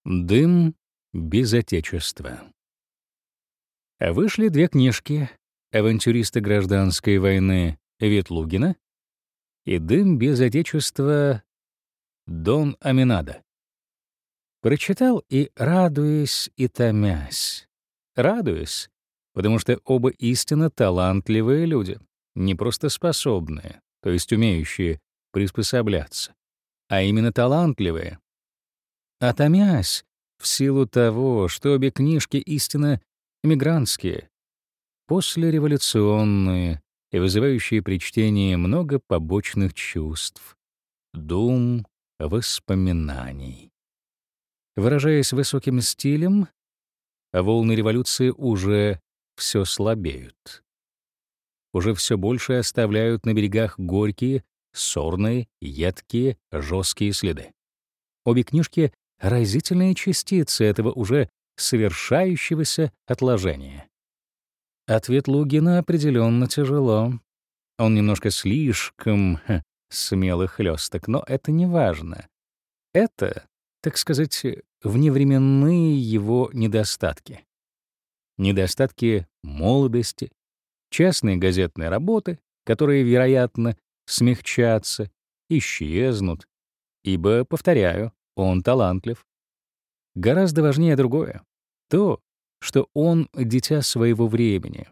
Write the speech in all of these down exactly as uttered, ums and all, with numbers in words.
Дым без отечества. Вышли две книжки авантюриста гражданской войны Ветлугина и «Дым без отечества» Дон Аминадо. Прочитал и радуясь, и томясь. Радуясь, потому что оба истинно талантливые люди, не просто способные, то есть умеющие приспосабляться, а именно талантливые. А томясь в силу того, что обе книжки истинно эмигрантские, послереволюционные и вызывающие при чтении много побочных чувств, дум, воспоминаний. Выражаясь высоким стилем, волны революции уже все слабеют. Уже все больше оставляют на берегах горькие, сорные, едкие, жесткие следы. Обе книжки — разительные частицы этого уже совершающегося отложения. Ответ Лугина определенно тяжело. Он немножко слишком ха, смелый хлёсток, но это не важно. Это, так сказать, вневременные его недостатки. Недостатки молодости, частной газетной работы, которые, вероятно, смягчатся, исчезнут, ибо, повторяю, он талантлив. Гораздо важнее другое — то, что он — дитя своего времени.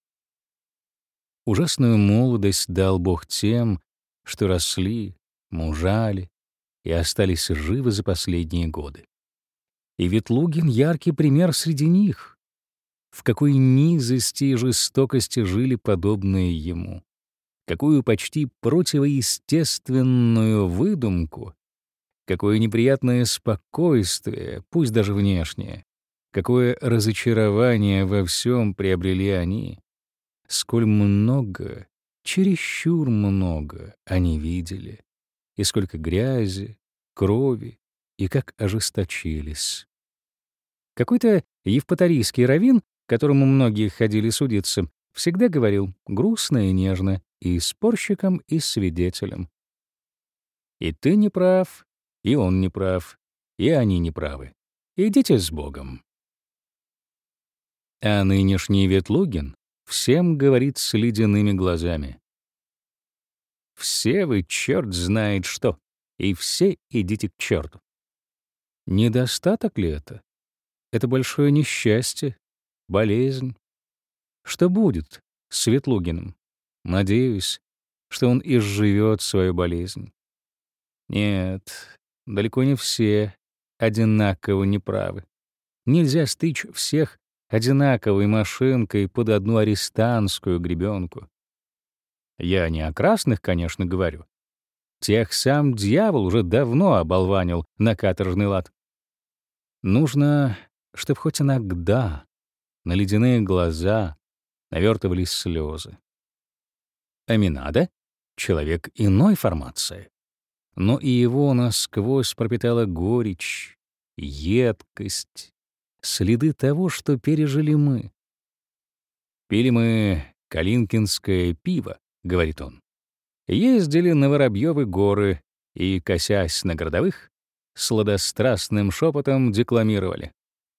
Ужасную молодость дал Бог тем, что росли, мужали и остались живы за последние годы. И Ветлугин — яркий пример среди них. В какой низости и жестокости жили подобные ему, какую почти противоестественную выдумку, какое неприятное спокойствие, пусть даже внешнее, какое разочарование во всем приобрели они, сколь много, чересчур много они видели, и сколько грязи, крови, и как ожесточились. Какой-то евпаторийский раввин, к которому многие ходили судиться, всегда говорил грустно и нежно и спорщикам, и свидетелям: «И ты не прав, и он не прав, и они не правы. Идите с Богом». А нынешний Ветлугин всем говорит с ледяными глазами: «Все вы черт знает что, и все идите к черту». Недостаток ли это? Это большое несчастье, болезнь. Что будет с Ветлугиным? Надеюсь, что он изживет свою болезнь. Нет, далеко не все одинаково неправы. Нельзя стычь всех одинаковой машинкой под одну арестантскую гребенку. Я не о красных, конечно, говорю. Тех сам дьявол уже давно оболванил на каторжный лад. Нужно, чтоб хоть иногда на ледяные глаза навертывались слезы. Аминадо — человек иной формации, но и его насквозь пропитала горечь, едкость, следы того, что пережили мы. «Пили мы калинкинское пиво», — говорит он, «ездили на Воробьёвы горы и, косясь на городовых, сладострастным шепотом декламировали: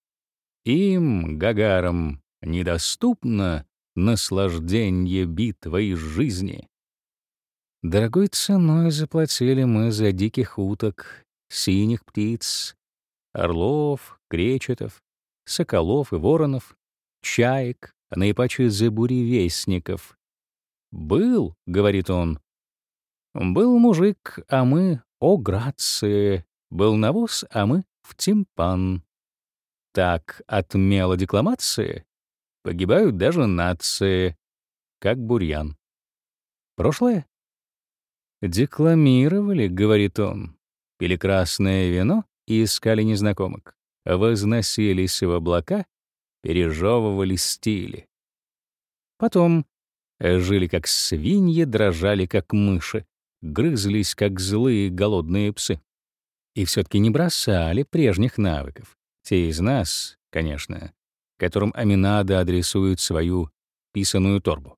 им, гагарам, недоступно наслажденье битвой жизни. Дорогой ценой заплатили мы за диких уток, синих птиц, орлов, кречетов, соколов и воронов, чаек, а наипаче за буревестников. Был, — говорит он, — был мужик, а мы, о грации, был навоз, а мы в тимпан. Так от мелодекламации погибают даже нации, как бурьян. Прошлое? Декламировали, — говорит он, — пили красное вино и искали незнакомок, возносились в облака, пережевывали стили. Потом жили как свиньи, дрожали как мыши, грызлись как злые голодные псы. И все-таки не бросали прежних навыков. Те из нас, конечно, которым Аминадо адресует свою писаную торбу.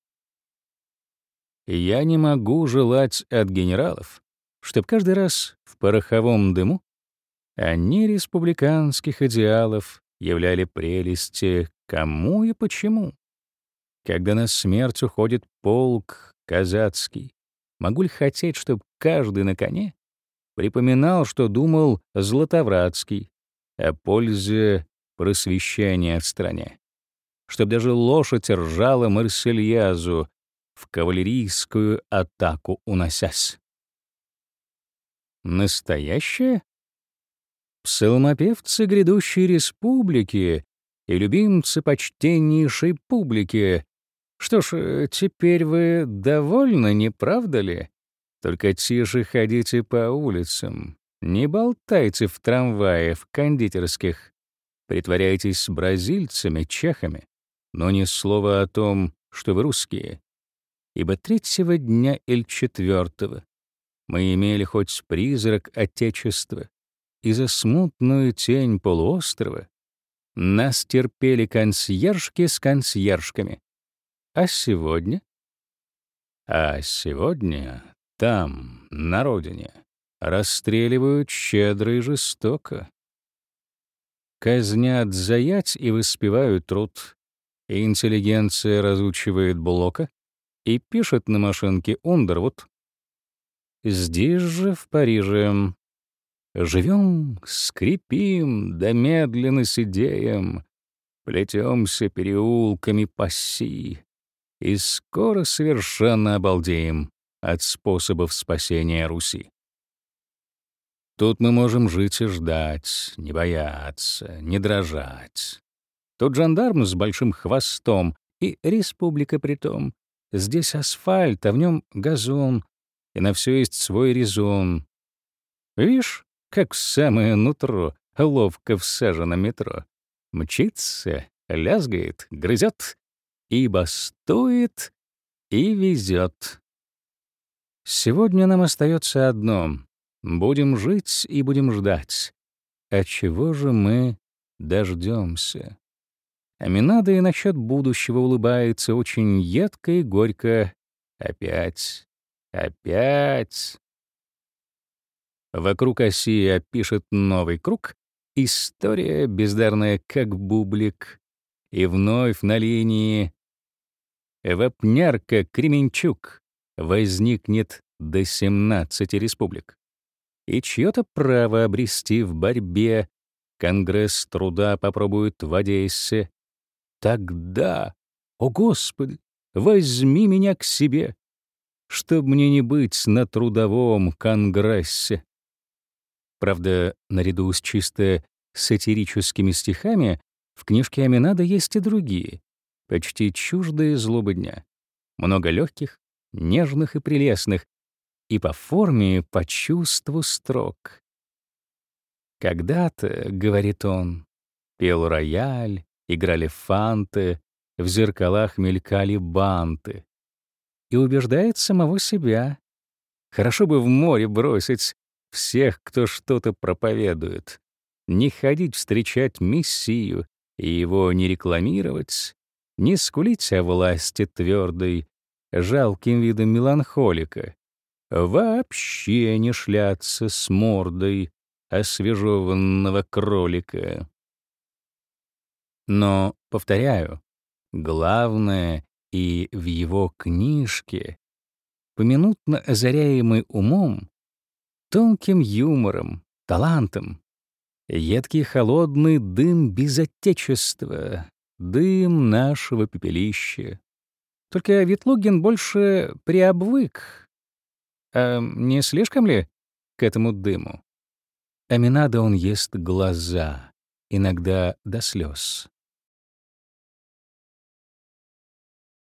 Я не могу желать от генералов, чтоб каждый раз в пороховом дыму Они республиканских идеалов являли прелести кому и почему. Когда на смерть уходит полк казацкий, могу ли хотеть, чтоб каждый на коне припоминал, что думал Златовратский о пользе просвещения в стране, чтоб даже лошадь ржала Марсельязу, в кавалерийскую атаку уносясь? Настоящее? Псалмопевцы грядущей республики и любимцы почтеннейшей публики. Что ж, теперь вы довольны, не правда ли? Только тише ходите по улицам, не болтайте в трамвае, в кондитерских, притворяйтесь бразильцами, чехами, но ни слова о том, что вы русские. Ибо третьего дня или четвертого мы имели хоть призрак Отечества, и за смутную тень полуострова нас терпели консьержки с консьержками. А сегодня? А сегодня там, на родине, расстреливают щедро и жестоко. Казнят заять и воспевают труд. И интеллигенция разучивает Блока и пишет на машинке Ундервуд. Здесь же, в Париже, живем, скрипим, да медленно сидеем, плетемся переулками пасси, и скоро совершенно обалдеем от способов спасения Руси. Тут мы можем жить и ждать, не бояться, не дрожать. Тут жандарм с большим хвостом, и республика притом. Здесь асфальт, а в нем газон, и на все есть свой резон. Вишь, как в самое нутро ловко всажено метро. Мчится, лязгает, грызет, и бастует, и везет. Сегодня нам остается одно — будем жить и будем ждать. А чего же мы дождемся? Аминада и насчет будущего улыбается очень едко и горько. Опять, опять. Вокруг оси опишет новый круг. История бездарная, как бублик. И вновь на линии Вапнярка, Кременчук возникнет до семнадцати республик. И чьё-то право обрести в борьбе Конгресс труда попробует в Одессе. Тогда, о Господи, возьми меня к себе, чтоб мне не быть на трудовом конгрессе. Правда, наряду с чисто сатирическими стихами в книжке Аминада есть и другие, почти чуждые злобы дня. Много легких, нежных и прелестных, и по форме, и по чувству строк. «Когда-то, — говорит он, — пел рояль, играли фанты, в зеркалах мелькали банты». И убеждает самого себя. Хорошо бы в море бросить всех, кто что-то проповедует, не ходить встречать Мессию и его не рекламировать, не скулить о власти твердой, жалким видом меланхолика, вообще не шляться с мордой освежеванного кролика. Но, повторяю, главное и в его книжке, поминутно озаряемый умом, тонким юмором, талантом, едкий холодный дым без отечества, дым нашего пепелища. Только Ветлугин больше приобвык. А не слишком ли к этому дыму? Аминада он ест глаза, иногда до слез.